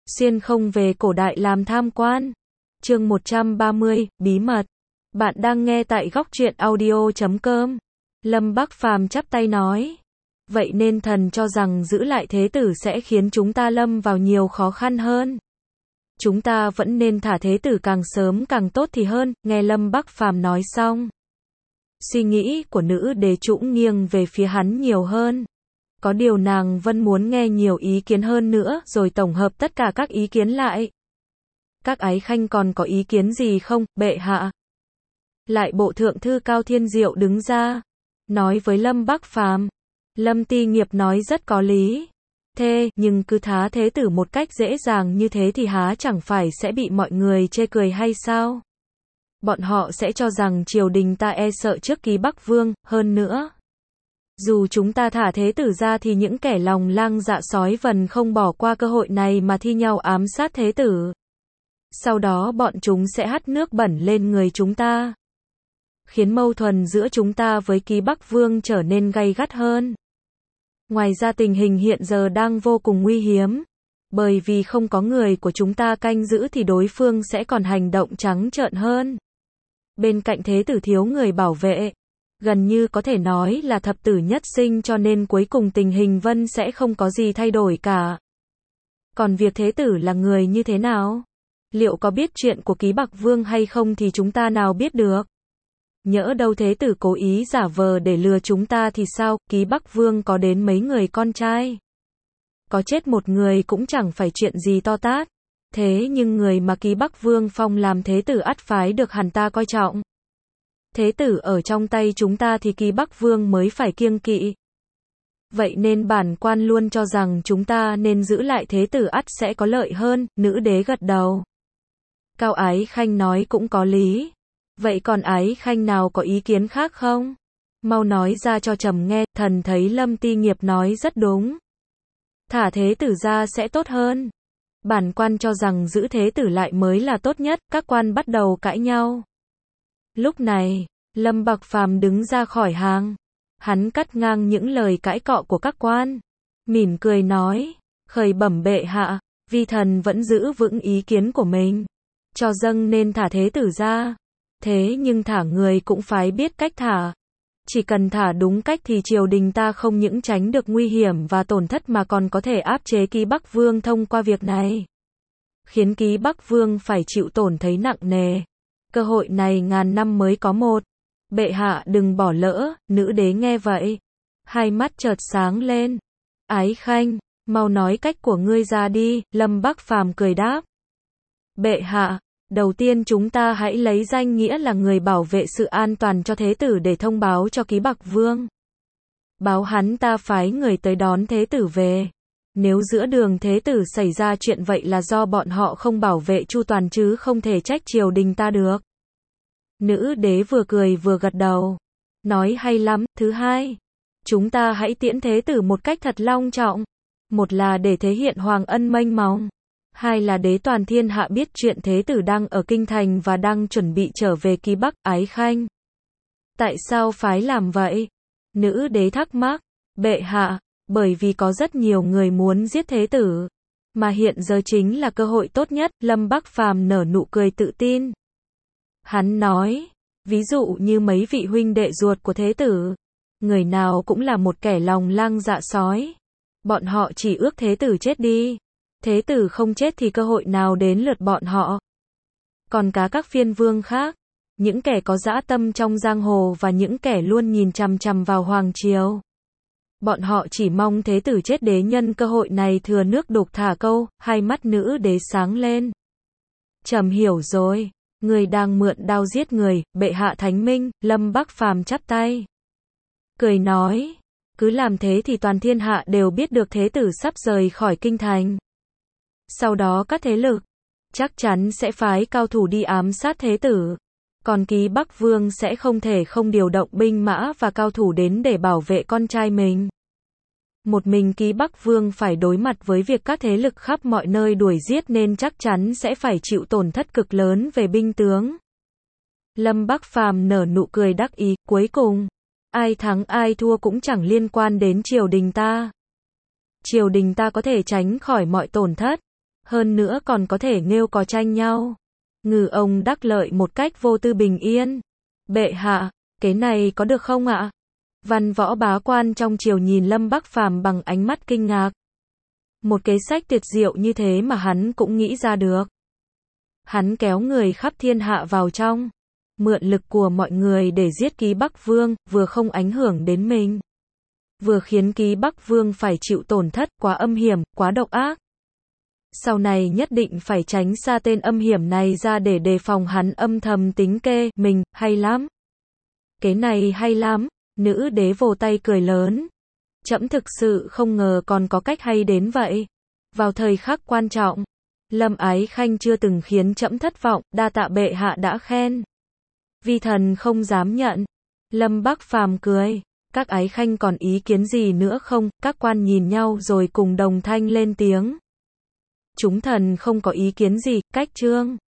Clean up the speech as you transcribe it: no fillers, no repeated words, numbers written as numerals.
Xuyên không về cổ đại làm tham quan. Chương 130, bí mật. Bạn đang nghe tại góc truyện audio.com. Lâm Bắc Phàm chắp tay nói. Vậy nên thần cho rằng giữ lại thế tử sẽ khiến chúng ta lâm vào nhiều khó khăn hơn. Chúng ta vẫn nên thả thế tử càng sớm càng tốt thì hơn. Nghe Lâm Bắc Phàm nói xong, suy nghĩ của nữ đế trũng nghiêng về phía hắn nhiều hơn. Có điều nàng vẫn muốn nghe nhiều ý kiến hơn nữa, rồi tổng hợp tất cả các ý kiến lại. Các ái khanh còn có ý kiến gì không, bệ hạ? Lại bộ thượng thư Cao Thiên Diệu đứng ra, nói với Lâm Bắc Phàm. Lâm Ti Nghiệp nói rất có lý. Thế, nhưng cứ thá thế tử một cách dễ dàng như thế thì há chẳng phải sẽ bị mọi người chê cười hay sao? Bọn họ sẽ cho rằng triều đình ta e sợ trước Ký Bắc Vương, hơn nữa. Dù chúng ta thả thế tử ra thì những kẻ lòng lang dạ sói vần không bỏ qua cơ hội này mà thi nhau ám sát thế tử. Sau đó bọn chúng sẽ hắt nước bẩn lên người chúng ta, khiến mâu thuẫn giữa chúng ta với Ký Bắc Vương trở nên gay gắt hơn. Ngoài ra tình hình hiện giờ đang vô cùng nguy hiểm. Bởi vì không có người của chúng ta canh giữ thì đối phương sẽ còn hành động trắng trợn hơn. Bên cạnh thế tử thiếu người bảo vệ, gần như có thể nói là thập tử nhất sinh, cho nên cuối cùng tình hình Vân sẽ không có gì thay đổi cả. Còn việc thế tử là người như thế nào? Liệu có biết chuyện của Ký Bắc Vương hay không thì chúng ta nào biết được. Nhỡ đâu thế tử cố ý giả vờ để lừa chúng ta thì sao? Ký Bắc Vương có đến mấy người con trai, có chết một người cũng chẳng phải chuyện gì to tát. Thế nhưng người mà Ký Bắc Vương phong làm thế tử ắt phái được hắn ta coi trọng. Thế tử ở trong tay chúng ta thì Ký Bắc Vương mới phải kiêng kỵ. Vậy nên bản quan luôn cho rằng chúng ta nên giữ lại thế tử, ắt sẽ có lợi hơn. Nữ đế gật đầu. Cao Ái Khanh nói cũng có lý. Vậy còn Ái Khanh nào có ý kiến khác không? Mau nói ra cho trẫm nghe. Thần thấy Lâm Ti Nghiệp nói rất đúng. Thả thế tử ra sẽ tốt hơn. Bản quan cho rằng giữ thế tử lại mới là tốt nhất. Các quan bắt đầu cãi nhau. Lúc này, Lâm Bắc Phàm đứng ra khỏi hàng. Hắn cắt ngang những lời cãi cọ của các quan, mỉm cười nói, khởi bẩm bệ hạ, vi thần vẫn giữ vững ý kiến của mình, cho dâng nên thả thế tử ra. Thế nhưng thả người cũng phải biết cách thả. Chỉ cần thả đúng cách thì triều đình ta không những tránh được nguy hiểm và tổn thất mà còn có thể áp chế Ký Bắc Vương thông qua việc này, khiến Ký Bắc Vương phải chịu tổn thấy nặng nề. Cơ hội này ngàn năm mới có một. Bệ hạ đừng bỏ lỡ. Nữ đế nghe vậy, hai mắt chợt sáng lên. Ái Khanh, mau nói cách của ngươi ra đi. Lâm Bắc Phàm cười đáp. Bệ hạ, đầu tiên chúng ta hãy lấy danh nghĩa là người bảo vệ sự an toàn cho thế tử để thông báo cho Ký Bắc Vương. Báo hắn ta phái người tới đón thế tử về. Nếu giữa đường thế tử xảy ra chuyện vậy là do bọn họ không bảo vệ chu toàn chứ không thể trách triều đình ta được. Nữ đế vừa cười vừa gật đầu. Nói hay lắm. Thứ hai, chúng ta hãy tiễn thế tử một cách thật long trọng. Một là để thể hiện hoàng ân mênh mông. Hai là để toàn thiên hạ biết chuyện thế tử đang ở kinh thành và đang chuẩn bị trở về Ký Bắc. Ái Khanh, tại sao phái làm vậy? Nữ đế thắc mắc. Bệ hạ, bởi vì có rất nhiều người muốn giết thế tử, mà hiện giờ chính là cơ hội tốt nhất. Lâm Bắc Phàm nở nụ cười tự tin. Hắn nói, ví dụ như mấy vị huynh đệ ruột của thế tử, người nào cũng là một kẻ lòng lang dạ sói. Bọn họ chỉ ước thế tử chết đi. Thế tử không chết thì cơ hội nào đến lượt bọn họ. Còn các phiên vương khác, những kẻ có dã tâm trong giang hồ và những kẻ luôn nhìn chằm chằm vào hoàng triều, bọn họ chỉ mong thế tử chết để nhân cơ hội này thừa nước đục thả câu. Hai mắt nữ đế sáng lên. Trẫm hiểu rồi. Người đang mượn đao giết người. Bệ hạ thánh minh. Lâm Bắc Phàm chắp tay, cười nói, cứ làm thế thì toàn thiên hạ đều biết được thế tử sắp rời khỏi kinh thành. Sau đó các thế lực chắc chắn sẽ phái cao thủ đi ám sát thế tử. Còn Ký Bắc Vương sẽ không thể không điều động binh mã và cao thủ đến để bảo vệ con trai mình. Một mình Ký Bắc Vương phải đối mặt với việc các thế lực khắp mọi nơi đuổi giết nên chắc chắn sẽ phải chịu tổn thất cực lớn về binh tướng. Lâm Bắc Phàm nở nụ cười đắc ý. Cuối cùng, ai thắng ai thua cũng chẳng liên quan đến triều đình ta. Triều đình ta có thể tránh khỏi mọi tổn thất. Hơn nữa còn có thể nghêu cò tranh nhau. Ngư ông đắc lợi một cách vô tư bình yên. Bệ hạ, cái này có được không ạ? Văn võ bá quan trong triều nhìn Lâm Bắc Phàm bằng ánh mắt kinh ngạc. Một kế sách tuyệt diệu như thế mà hắn cũng nghĩ ra được. Hắn kéo người khắp thiên hạ vào trong, mượn lực của mọi người để giết Ký Bắc Vương, vừa không ảnh hưởng đến mình, vừa khiến Ký Bắc Vương phải chịu tổn thất, quá âm hiểm, quá độc ác. Sau này nhất định phải tránh xa tên âm hiểm này ra để đề phòng hắn âm thầm tính kê mình, hay lắm. Cái này hay lắm, nữ đế vồ tay cười lớn. Trẫm thực sự không ngờ còn có cách hay đến vậy. Vào thời khắc quan trọng, Lâm Ái Khanh chưa từng khiến trẫm thất vọng, đa tạ bệ hạ đã khen. Vi thần không dám nhận. Lâm Bắc Phàm cười. Các ái khanh còn ý kiến gì nữa không? Các quan nhìn nhau rồi cùng đồng thanh lên tiếng. Chúng thần không có ý kiến gì, cách trương.